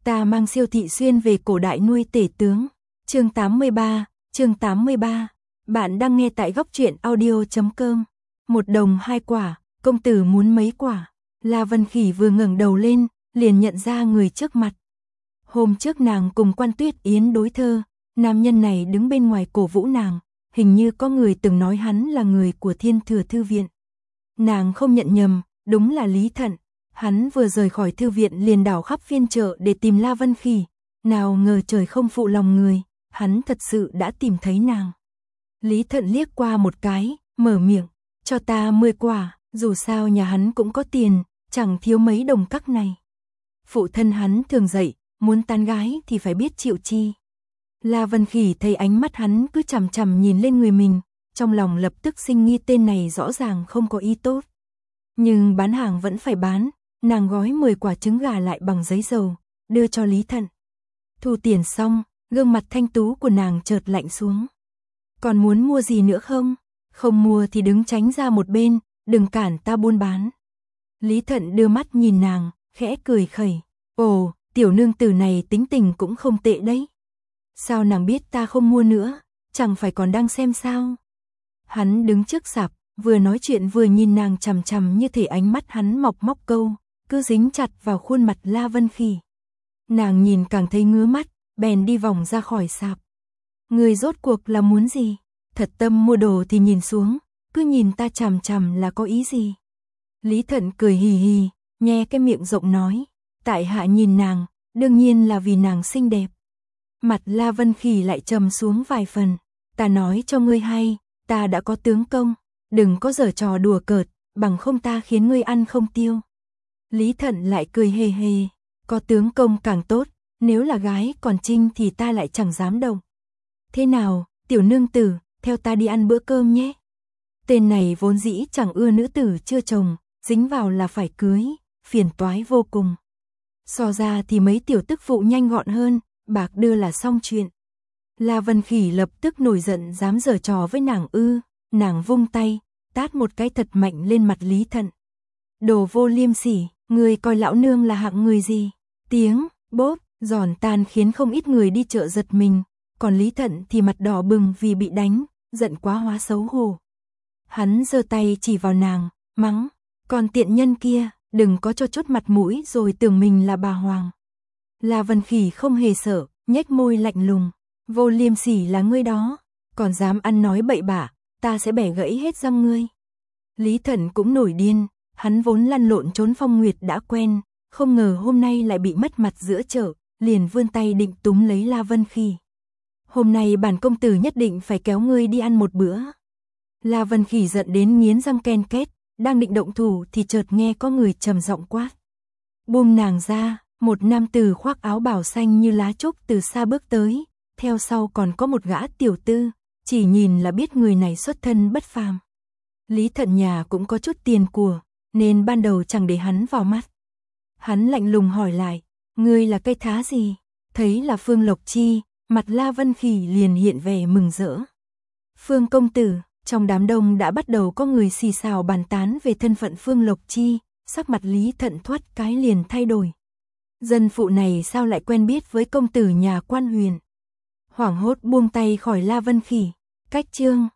Ta mang Siêu Thị Xuyên về cổ đại nuôi tể tướng. Chương 83. Bạn đang nghe tại góc truyện audio.com. 1 đồng 2 quả, công tử muốn mấy quả? La Vân Khỉ vừa ngẩng đầu lên, liền nhận ra người trước mặt. Hôm trước nàng cùng Quan Tuyết Yến đối thơ, nam nhân này đứng bên ngoài cổ vũ nàng, hình như có người từng nói hắn là người của Thiên Thừa Thư Viện. Nàng không nhận nhầm, đúng là Lý Thận. Hắn vừa rời khỏi thư viện liền đảo khắp phiên chợ để tìm La Vân Khỉ, nào ngờ trời không phụ lòng người, hắn thật sự đã tìm thấy nàng. Lý Thận liếc qua một cái, mở miệng, cho ta 10 quả, dù sao nhà hắn cũng có tiền, chẳng thiếu mấy đồng cắc này. Phụ thân hắn thường dạy, muốn tán gái thì phải biết chịu chi. La Vân Khỉ thấy ánh mắt hắn cứ chằm chằm nhìn lên người mình, trong lòng lập tức sinh nghi tên này rõ ràng không có ý tốt. Nhưng bán hàng vẫn phải bán, nàng gói 10 quả trứng gà lại bằng giấy dầu, đưa cho Lý Thận. Thu tiền xong, gương mặt thanh tú của nàng chợt lạnh xuống. Còn muốn mua gì nữa không? Không mua thì đứng tránh ra một bên, đừng cản ta buôn bán. Lý Thận đưa mắt nhìn nàng, khẽ cười khẩy. Ồ, tiểu nương tử này tính tình cũng không tệ đấy. Sao nàng biết ta không mua nữa, chẳng phải còn đang xem sao? Hắn đứng trước sạp, vừa nói chuyện vừa nhìn nàng chằm chằm như thể ánh mắt hắn móc câu, cứ dính chặt vào khuôn mặt La Vân Khỉ. Nàng nhìn càng thấy ngứa mắt, bèn đi vòng ra khỏi sạp. Người rốt cuộc là muốn gì? Thật tâm mua đồ thì nhìn xuống, cứ nhìn ta chằm chằm là có ý gì? Lý Thận cười hì hì, nhe cái miệng rộng nói, tại hạ nhìn nàng, đương nhiên là vì nàng xinh đẹp. Mặt La Vân Khỉ lại trầm xuống vài phần, ta nói cho ngươi hay, ta đã có tướng công, đừng có giở trò đùa cợt, bằng không ta khiến ngươi ăn không tiêu. Lý Thận lại cười hề hề, có tướng công càng tốt, nếu là gái còn trinh thì ta lại chẳng dám động. Thế nào, tiểu nương tử, theo ta đi ăn bữa cơm nhé. Tên này vốn dĩ chẳng ưa nữ tử chưa chồng, dính vào là phải cưới, phiền toái vô cùng. So ra thì mấy tiểu tức phụ nhanh gọn hơn, bạc đưa là xong chuyện. La Vân Khỉ lập tức nổi giận dám giở trò với nàng ư, nàng vung tay, tát một cái thật mạnh lên mặt Lý Thận. Đồ vô liêm sỉ, người coi lão nương là hạng người gì? Tiếng, bốp, giòn tan khiến không ít người đi chợ giật mình, còn Lý Thận thì mặt đỏ bừng vì bị đánh, giận quá hóa xấu hổ. Hắn giơ tay chỉ vào nàng, mắng, còn tiện nhân kia, đừng có cho chốt mặt mũi rồi tưởng mình là bà Hoàng. La Vân Khỉ không hề sợ, nhếch môi lạnh lùng, vô liêm sỉ là ngươi đó, còn dám ăn nói bậy bạ, ta sẽ bẻ gãy hết răng ngươi. Lý Thận cũng nổi điên, hắn vốn lăn lộn trốn phong nguyệt đã quen, không ngờ hôm nay lại bị mất mặt giữa chợ, liền vươn tay định túm lấy La Vân Khỉ. Hôm nay bản công tử nhất định phải kéo ngươi đi ăn một bữa. La Vân Khỉ giận đến nghiến răng ken két, đang định động thủ thì chợt nghe có người trầm giọng quát. Buông nàng ra, một nam tử khoác áo bào xanh như lá trúc từ xa bước tới, theo sau còn có một gã tiểu tư, chỉ nhìn là biết người này xuất thân bất phàm. Lý Thận nhà cũng có chút tiền của, nên ban đầu chẳng để hắn vào mắt. Hắn lạnh lùng hỏi lại, ngươi là cây thá gì? Thấy là Phương Lộc Chi, mặt La Vân Khỉ liền hiện vẻ mừng rỡ. Phương công tử, trong đám đông đã bắt đầu có người xì xào bàn tán về thân phận Phương Lộc Chi, sắc mặt Lý Thận thoát cái liền thay đổi. Dân phụ này sao lại quen biết với công tử nhà Quan Huyền? Hoảng hốt buông tay khỏi La Vân Khỉ, cách chương.